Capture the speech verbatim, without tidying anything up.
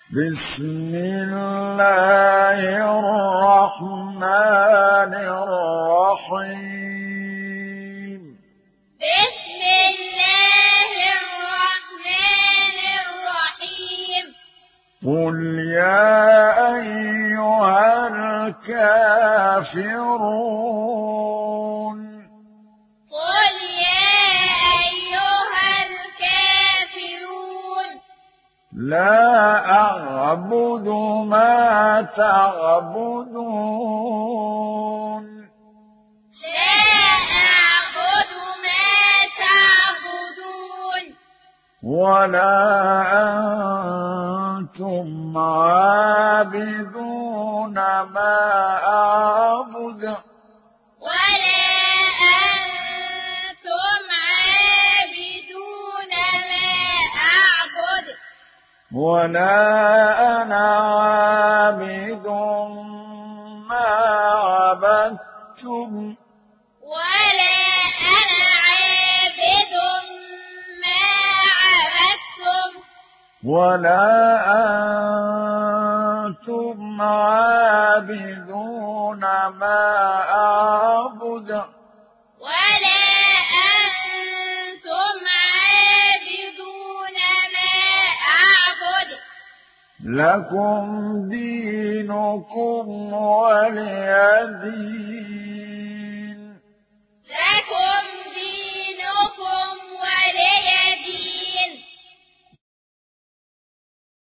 بسم الله الرحمن الرحيم بسم الله الرحمن الرحيم قل يا أيها الكافرون قل يا أيها الكافرون لا أعبد ما تعبدون لا أعبد ما تعبدون ولا أنتم عابدون ما أعبد ولا أنتم عابدون ما أعبد ولا أنا عابد ما عبدتم ولا أنا عابد ما عبدتم ولا أنتم عابدون ما أعبد ولا أنتم عابدون ما أعبد لكم دينكم ولي دين لكم